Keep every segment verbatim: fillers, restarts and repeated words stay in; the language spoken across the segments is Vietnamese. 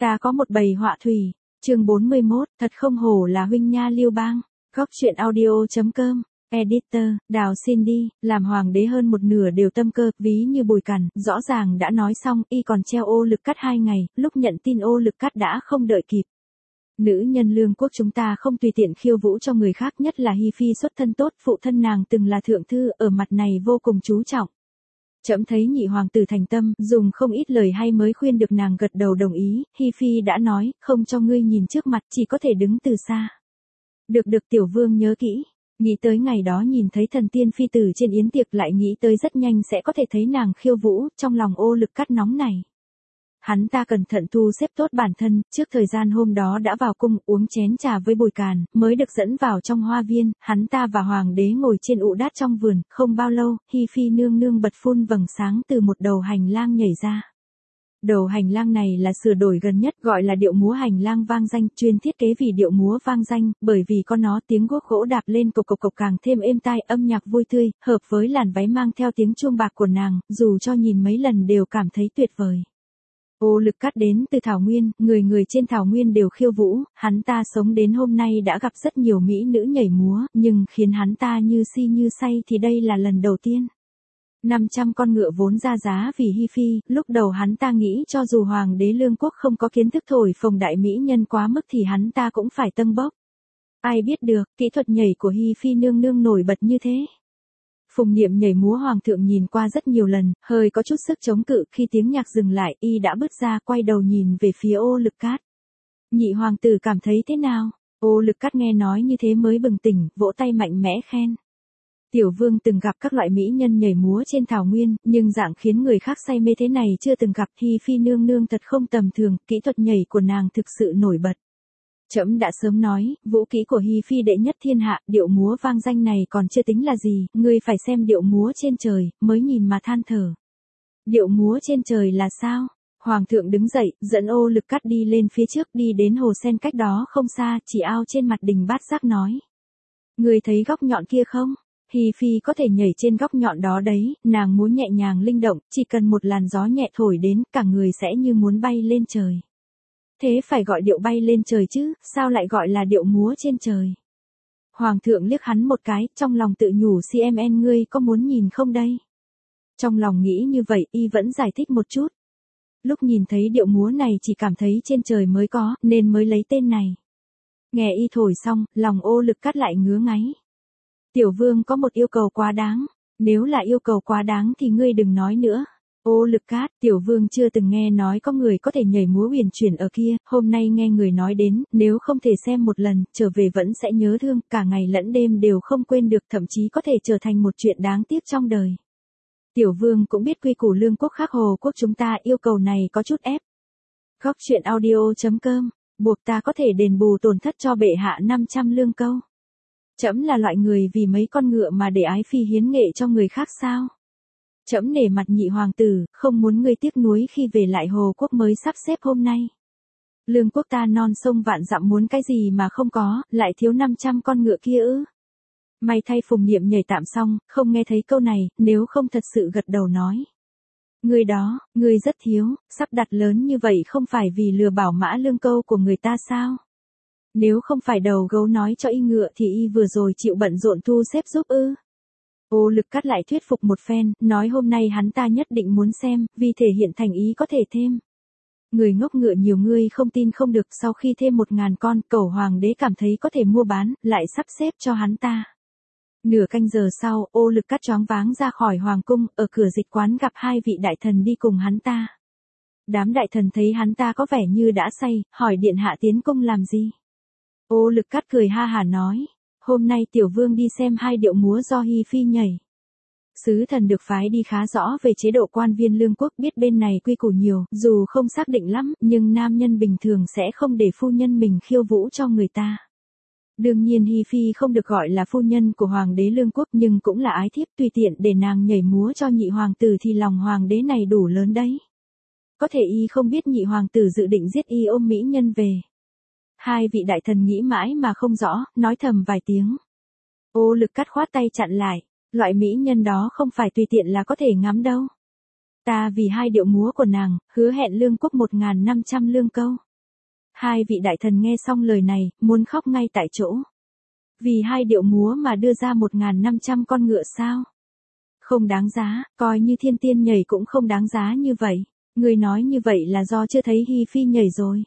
Ta có một bầy họa thủy. Chương bốn mươi mốt, thật không hổ là huynh nha Liêu Bang. Góc truyện audio.com. Editor, Đào xin đi, làm hoàng đế hơn một nửa đều tâm cơ, ví như Bùi Cằn, rõ ràng đã nói xong, y còn treo ô lực cắt hai ngày, lúc nhận tin ô lực cắt đã không đợi kịp. Nữ nhân lương quốc chúng ta không tùy tiện khiêu vũ cho người khác, nhất là Hi Phi xuất thân tốt, phụ thân nàng từng là thượng thư, ở mặt này vô cùng chú trọng. Trẫm thấy nhị hoàng tử thành tâm, dùng không ít lời hay mới khuyên được nàng gật đầu đồng ý, Hi Phi đã nói, không cho ngươi nhìn trước mặt, chỉ có thể đứng từ xa. Được được tiểu vương nhớ kỹ. Nghĩ tới ngày đó nhìn thấy thần tiên phi tử trên yến tiệc, lại nghĩ tới rất nhanh sẽ có thể thấy nàng khiêu vũ, trong lòng ô lực cắt nóng này. Hắn ta cẩn thận thu xếp tốt bản thân, trước thời gian hôm đó đã vào cung uống chén trà với Bùi Càn, mới được dẫn vào trong hoa viên, hắn ta và hoàng đế ngồi trên ụ đát trong vườn, không bao lâu, Hi Phi nương nương bật phun vầng sáng từ một đầu hành lang nhảy ra. Đầu hành lang này là sửa đổi gần nhất, gọi là điệu múa hành lang vang danh, chuyên thiết kế vì điệu múa vang danh, bởi vì có nó tiếng guốc gỗ đạp lên cộc cộc cộc càng thêm êm tai, âm nhạc vui tươi, hợp với làn váy mang theo tiếng chuông bạc của nàng, dù cho nhìn mấy lần đều cảm thấy tuyệt vời. Ô lực cắt đến từ Thảo Nguyên, người người trên Thảo Nguyên đều khiêu vũ, hắn ta sống đến hôm nay đã gặp rất nhiều mỹ nữ nhảy múa, nhưng khiến hắn ta như si như say thì đây là lần đầu tiên. năm trăm con ngựa vốn ra giá vì Hi Phi, lúc đầu hắn ta nghĩ cho dù hoàng đế lương quốc không có kiến thức thổi phồng đại mỹ nhân quá mức thì hắn ta cũng phải tâng bốc. Ai biết được, kỹ thuật nhảy của Hi Phi nương nương nổi bật như thế. Phùng Niệm nhảy múa hoàng thượng nhìn qua rất nhiều lần, hơi có chút sức chống cự, khi tiếng nhạc dừng lại, y đã bước ra, quay đầu nhìn về phía ô lực cát. Nhị hoàng tử cảm thấy thế nào? Ô lực cát nghe nói như thế mới bừng tỉnh, vỗ tay mạnh mẽ khen. Tiểu vương từng gặp các loại mỹ nhân nhảy múa trên Thảo Nguyên, nhưng dạng khiến người khác say mê thế này chưa từng gặp. Hi Phi nương nương thật không tầm thường, kỹ thuật nhảy của nàng thực sự nổi bật. Trẫm đã sớm nói, vũ kỹ của Hi Phi đệ nhất thiên hạ, điệu múa vang danh này còn chưa tính là gì, ngươi phải xem điệu múa trên trời, mới nhìn mà than thở. Điệu múa trên trời là sao? Hoàng thượng đứng dậy, dẫn ô lực cắt đi lên phía trước, đi đến hồ sen cách đó không xa, chỉ ao trên mặt đình bát giác nói. Ngươi thấy góc nhọn kia không? Hi Phi có thể nhảy trên góc nhọn đó đấy, nàng muốn nhẹ nhàng linh động, chỉ cần một làn gió nhẹ thổi đến, cả người sẽ như muốn bay lên trời. Thế phải gọi điệu bay lên trời chứ, sao lại gọi là điệu múa trên trời? Hoàng thượng liếc hắn một cái, trong lòng tự nhủ xê em en ngươi có muốn nhìn không đây? Trong lòng nghĩ như vậy, y vẫn giải thích một chút. Lúc nhìn thấy điệu múa này chỉ cảm thấy trên trời mới có, nên mới lấy tên này. Nghe y thổi xong, lòng ô lực cắt lại ngứa ngáy. Tiểu vương có một yêu cầu quá đáng, nếu là yêu cầu quá đáng thì ngươi đừng nói nữa. Ô lực cát, tiểu vương chưa từng nghe nói có người có thể nhảy múa huyền chuyển ở kia, hôm nay nghe người nói đến, nếu không thể xem một lần, trở về vẫn sẽ nhớ thương, cả ngày lẫn đêm đều không quên được, thậm chí có thể trở thành một chuyện đáng tiếc trong đời. Tiểu vương cũng biết quy củ lương quốc khác hồ quốc chúng ta, yêu cầu này có chút ép. Góc truyện audio.com, buộc ta có thể đền bù tổn thất cho bệ hạ năm trăm lương câu. Trẫm là loại người vì mấy con ngựa mà để ái phi hiến nghệ cho người khác sao? Trẫm nể mặt nhị hoàng tử, không muốn ngươi tiếc nuối khi về lại hồ quốc mới sắp xếp hôm nay. Lương quốc ta non sông vạn dặm muốn cái gì mà không có, lại thiếu năm trăm con ngựa kia ư? May thay Phùng Niệm nhảy tạm xong, không nghe thấy câu này, nếu không thật sự gật đầu nói. Ngươi đó, ngươi rất thiếu, sắp đặt lớn như vậy không phải vì lừa bảo mã lương câu của người ta sao? Nếu không phải đầu gấu nói cho y ngựa thì y vừa rồi chịu bận rộn thu xếp giúp ư. Ô lực cắt lại thuyết phục một phen, nói hôm nay hắn ta nhất định muốn xem, vì thể hiện thành ý có thể thêm. Người ngốc ngựa nhiều ngươi không tin không được, sau khi thêm một ngàn con, cẩu hoàng đế cảm thấy có thể mua bán, lại sắp xếp cho hắn ta. Nửa canh giờ sau, ô lực cắt choáng váng ra khỏi hoàng cung, ở cửa dịch quán gặp hai vị đại thần đi cùng hắn ta. Đám đại thần thấy hắn ta có vẻ như đã say, hỏi điện hạ tiến cung làm gì. Ô lực cắt cười ha hả nói, hôm nay tiểu vương đi xem hai điệu múa do Hi Phi nhảy. Sứ thần được phái đi khá rõ về chế độ quan viên lương quốc, biết bên này quy củ nhiều, dù không xác định lắm, nhưng nam nhân bình thường sẽ không để phu nhân mình khiêu vũ cho người ta. Đương nhiên Hi Phi không được gọi là phu nhân của hoàng đế lương quốc, nhưng cũng là ái thiếp, tùy tiện để nàng nhảy múa cho nhị hoàng tử thì lòng hoàng đế này đủ lớn đấy. Có thể y không biết nhị hoàng tử dự định giết y ôm mỹ nhân về. Hai vị đại thần nghĩ mãi mà không rõ, nói thầm vài tiếng. Ô lực cắt khoát tay chặn lại, loại mỹ nhân đó không phải tùy tiện là có thể ngắm đâu. Ta vì hai điệu múa của nàng, hứa hẹn lương quốc một ngàn năm trăm lương câu. Hai vị đại thần nghe xong lời này, muốn khóc ngay tại chỗ. Vì hai điệu múa mà đưa ra một nghìn năm trăm con ngựa sao? Không đáng giá, coi như thiên tiên nhảy cũng không đáng giá như vậy. Người nói như vậy là do chưa thấy Hi Phi nhảy rồi.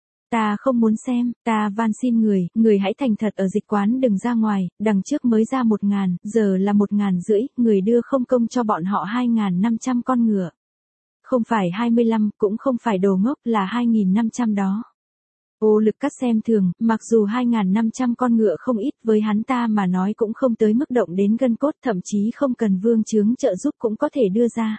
Ta không muốn xem, ta van xin người, người hãy thành thật ở dịch quán đừng ra ngoài, đằng trước mới ra một ngàn, giờ là một ngàn rưỡi, người đưa không công cho bọn họ hai nghìn năm trăm con ngựa. Không phải hai mươi lăm, cũng không phải đồ ngốc là hai nghìn năm trăm đó. Ô Lực Cát xem thường, mặc dù hai nghìn năm trăm con ngựa không ít với hắn ta mà nói cũng không tới mức động đến gân cốt, thậm chí không cần vương chướng trợ giúp cũng có thể đưa ra.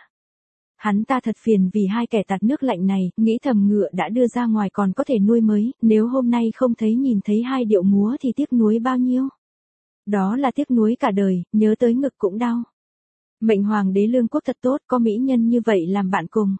Hắn ta thật phiền vì hai kẻ tạt nước lạnh này, nghĩ thầm ngựa đã đưa ra ngoài còn có thể nuôi mới, nếu hôm nay không thấy nhìn thấy hai điệu múa thì tiếc nuối bao nhiêu. Đó là tiếc nuối cả đời, nhớ tới ngực cũng đau. Mệnh hoàng đế lương quốc thật tốt, có mỹ nhân như vậy làm bạn cùng.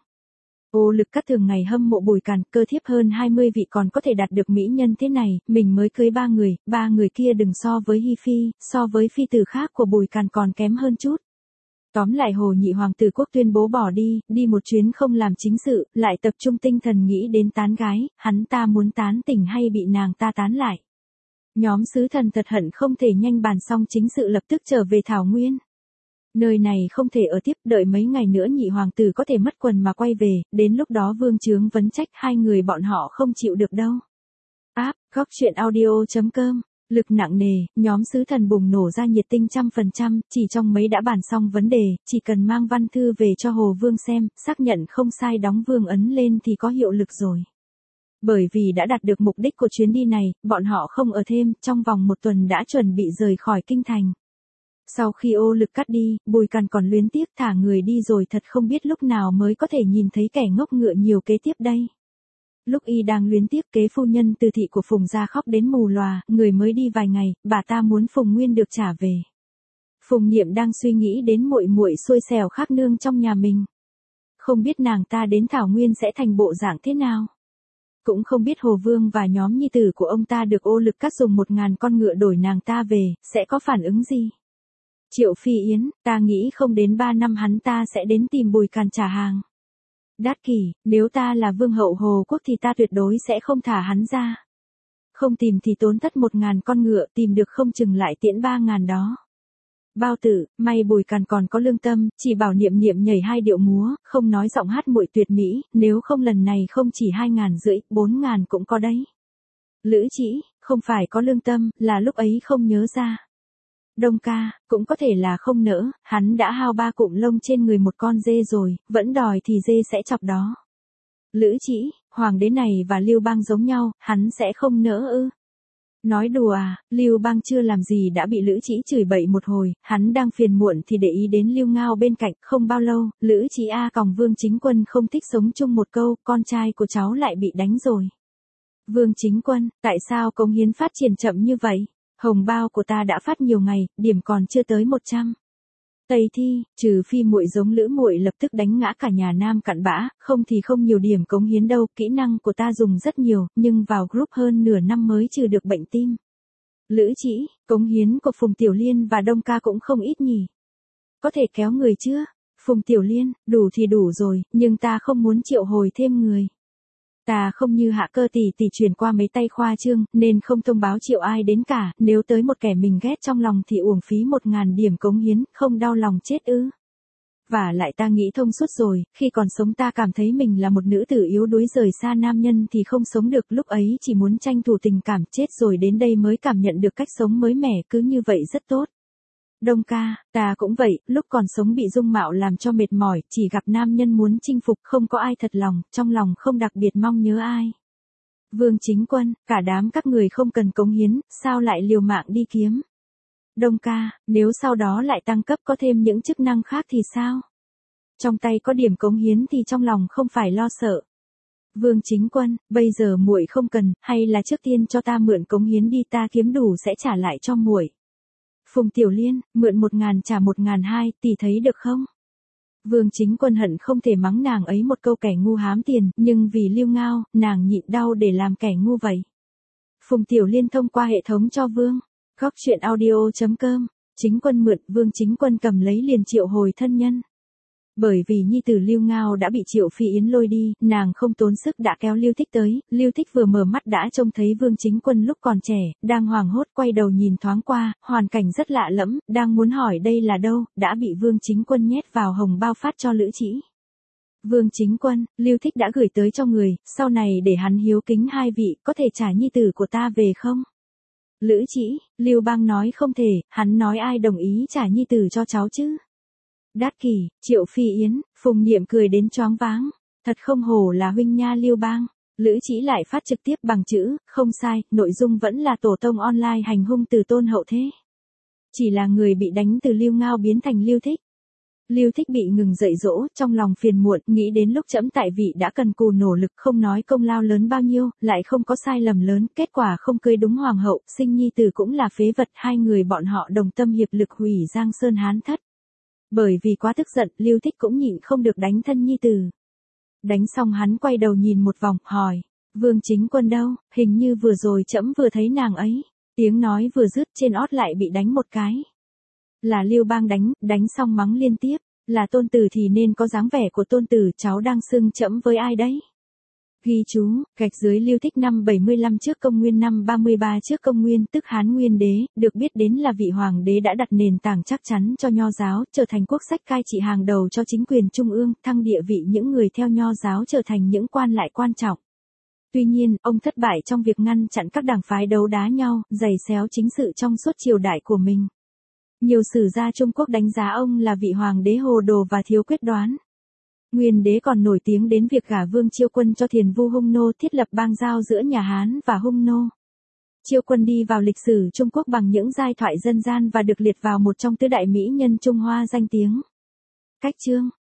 Ô Lực Cát thường ngày hâm mộ Bùi Càn, cơ thiếp hơn hai mươi vị còn có thể đạt được mỹ nhân thế này, mình mới cưới ba người, ba người kia đừng so với Hi Phi, so với phi tử khác của Bùi Càn còn kém hơn chút. Tóm lại Hồ Nhị Hoàng tử Quốc tuyên bố bỏ đi, đi một chuyến không làm chính sự, lại tập trung tinh thần nghĩ đến tán gái, hắn ta muốn tán tỉnh hay bị nàng ta tán lại. Nhóm sứ thần thật hận không thể nhanh bàn xong chính sự lập tức trở về Thảo Nguyên. Nơi này không thể ở tiếp, đợi mấy ngày nữa Nhị Hoàng tử có thể mất quần mà quay về, đến lúc đó vương chướng vấn trách hai người bọn họ không chịu được đâu. App, góc chuyện audio chấm com. Lực nặng nề, nhóm sứ thần bùng nổ ra nhiệt tinh trăm phần trăm, chỉ trong mấy đã bàn xong vấn đề, chỉ cần mang văn thư về cho Hồ Vương xem, xác nhận không sai đóng vương ấn lên thì có hiệu lực rồi. Bởi vì đã đạt được mục đích của chuyến đi này, bọn họ không ở thêm, trong vòng một tuần đã chuẩn bị rời khỏi kinh thành. Sau khi Ô Lực Cát đi, Bùi Càn còn luyến tiếc thả người đi rồi thật không biết lúc nào mới có thể nhìn thấy kẻ ngốc ngựa nhiều kế tiếp đây. Lúc y đang luyến tiếc kế phu nhân Từ thị của Phùng gia khóc đến mù lòa, người mới đi vài ngày, bà ta muốn Phùng Nguyên được trả về. Phùng Niệm đang suy nghĩ đến muội muội xui xẻo khác nương trong nhà mình. Không biết nàng ta đến Thảo Nguyên sẽ thành bộ dạng thế nào. Cũng không biết Hồ Vương và nhóm nhi tử của ông ta được Ô Lực Cát dùng một ngàn con ngựa đổi nàng ta về, sẽ có phản ứng gì. Triệu Phi Yến, ta nghĩ không đến ba năm hắn ta sẽ đến tìm Bùi Càn trả hàng. Đát Kỷ, nếu ta là vương hậu Hồ Quốc thì ta tuyệt đối sẽ không thả hắn ra. Không tìm thì tốn thất một ngàn con ngựa, tìm được không chừng lại tiễn ba ngàn đó. Bao Tử, may Bùi Càn còn có lương tâm, chỉ bảo Niệm Niệm nhảy hai điệu múa, không nói giọng hát muội tuyệt mỹ, nếu không lần này không chỉ hai ngàn rưỡi, bốn ngàn cũng có đấy. Lữ Trĩ, không phải có lương tâm, là lúc ấy không nhớ ra. Đông Ca, cũng có thể là không nỡ, hắn đã hao ba cụm lông trên người một con dê rồi, vẫn đòi thì dê sẽ chọc đó. Lữ Trĩ, hoàng đế này và Lưu Bang giống nhau, hắn sẽ không nỡ ư. Nói đùa à, Lưu Bang chưa làm gì đã bị Lữ Trĩ chửi bậy một hồi, hắn đang phiền muộn thì để ý đến Lưu Ngao bên cạnh, không bao lâu, Lữ Trĩ a còng Vương Chính Quân không thích sống chung một câu, con trai của cháu lại bị đánh rồi. Vương Chính Quân, tại sao cống hiến phát triển chậm như vậy? Hồng bao của ta đã phát nhiều ngày, điểm còn chưa tới một trăm. Tây Thi, trừ phi muội giống Lữ muội lập tức đánh ngã cả nhà Nam cặn bã, không thì không nhiều điểm cống hiến đâu, kỹ năng của ta dùng rất nhiều, nhưng vào group hơn nửa năm mới trừ được bệnh tim. Lữ Trĩ, cống hiến của Phùng Tiểu Liên và Đông Ca cũng không ít nhỉ. Có thể kéo người chưa? Phùng Tiểu Liên, đủ thì đủ rồi, nhưng ta không muốn triệu hồi thêm người. Ta không như Hạ Cơ tỷ tỷ truyền qua mấy tay khoa trương, nên không thông báo triệu ai đến cả, nếu tới một kẻ mình ghét trong lòng thì uổng phí một ngàn điểm cống hiến, không đau lòng chết ư. Và lại ta nghĩ thông suốt rồi, khi còn sống ta cảm thấy mình là một nữ tử yếu đuối rời xa nam nhân thì không sống được, lúc ấy chỉ muốn tranh thủ tình cảm, chết rồi đến đây mới cảm nhận được cách sống mới mẻ, cứ như vậy rất tốt. Đông Ca, ta cũng vậy, lúc còn sống bị dung mạo làm cho mệt mỏi, chỉ gặp nam nhân muốn chinh phục, không có ai thật lòng, trong lòng không đặc biệt mong nhớ ai. Vương Chính Quân, cả đám các người không cần cống hiến, sao lại liều mạng đi kiếm? Đông Ca, nếu sau đó lại tăng cấp có thêm những chức năng khác thì sao? Trong tay có điểm cống hiến thì trong lòng không phải lo sợ. Vương Chính Quân, bây giờ muội không cần, hay là trước tiên cho ta mượn cống hiến đi, ta kiếm đủ sẽ trả lại cho muội. Phùng Tiểu Liên, mượn một ngàn trả một ngàn hai, tỷ thấy được không? Vương Chính Quân hận không thể mắng nàng ấy một câu kẻ ngu hám tiền, nhưng vì Lưu Ngao, nàng nhịn đau để làm kẻ ngu vậy. Phùng Tiểu Liên thông qua hệ thống cho Vương. Góc chuyện audio chấm com. Chính Quân mượn, Vương Chính Quân cầm lấy liền triệu hồi thân nhân. Bởi vì nhi tử Lưu Ngao đã bị Triệu Phi Yến lôi đi, nàng không tốn sức đã kéo Lưu Thích tới, Lưu Thích vừa mở mắt đã trông thấy Vương Chính Quân lúc còn trẻ, đang hoảng hốt quay đầu nhìn thoáng qua, hoàn cảnh rất lạ lẫm, đang muốn hỏi đây là đâu, đã bị Vương Chính Quân nhét vào hồng bao phát cho Lữ Trĩ. Vương Chính Quân, Lưu Thích đã gửi tới cho người, sau này để hắn hiếu kính hai vị, có thể trả nhi tử của ta về không? Lữ Trĩ, Lưu Bang nói không thể, hắn nói ai đồng ý trả nhi tử cho cháu chứ? Đát Kỷ, Triệu Phi Yến, Phùng Niệm cười đến choáng váng, thật không hổ là huynh nha Lưu Bang. Lữ Trĩ lại phát trực tiếp bằng chữ, không sai, nội dung vẫn là tổ tông online hành hung từ tôn hậu thế. Chỉ là người bị đánh từ Lưu Ngao biến thành Lưu Thích. Lưu Thích bị ngừng dạy dỗ, trong lòng phiền muộn, nghĩ đến lúc trẫm tại vị đã cần cù nỗ lực, không nói công lao lớn bao nhiêu, lại không có sai lầm lớn, kết quả không cưới đúng hoàng hậu, sinh nhi tử cũng là phế vật, hai người bọn họ đồng tâm hiệp lực hủy Giang Sơn Hán thất. Bởi vì quá tức giận, Lưu Thích cũng nhịn không được đánh thân nhi tử. Đánh xong hắn quay đầu nhìn một vòng, hỏi, Vương Chính Quân đâu, hình như vừa rồi trẫm vừa thấy nàng ấy. Tiếng nói vừa dứt trên ót lại bị đánh một cái. Là Lưu Bang đánh, đánh xong mắng liên tiếp, là tôn tử thì nên có dáng vẻ của tôn tử, cháu đang xưng trẫm với ai đấy? Ghi chú, gạch dưới Lưu Thích năm bảy mươi lăm trước công nguyên năm ba mươi ba trước công nguyên tức Hán Nguyên Đế, được biết đến là vị hoàng đế đã đặt nền tảng chắc chắn cho nho giáo, trở thành quốc sách cai trị hàng đầu cho chính quyền trung ương, thăng địa vị những người theo nho giáo trở thành những quan lại quan trọng. Tuy nhiên, ông thất bại trong việc ngăn chặn các đảng phái đấu đá nhau, giày xéo chính sự trong suốt triều đại của mình. Nhiều sử gia Trung Quốc đánh giá ông là vị hoàng đế hồ đồ và thiếu quyết đoán. Nguyên đế còn nổi tiếng đến việc gả Vương Chiêu Quân cho Thiền Vu Hung Nô, thiết lập bang giao giữa nhà Hán và Hung Nô. Chiêu Quân đi vào lịch sử Trung Quốc bằng những giai thoại dân gian và được liệt vào một trong tứ đại mỹ nhân Trung Hoa danh tiếng. Cách chương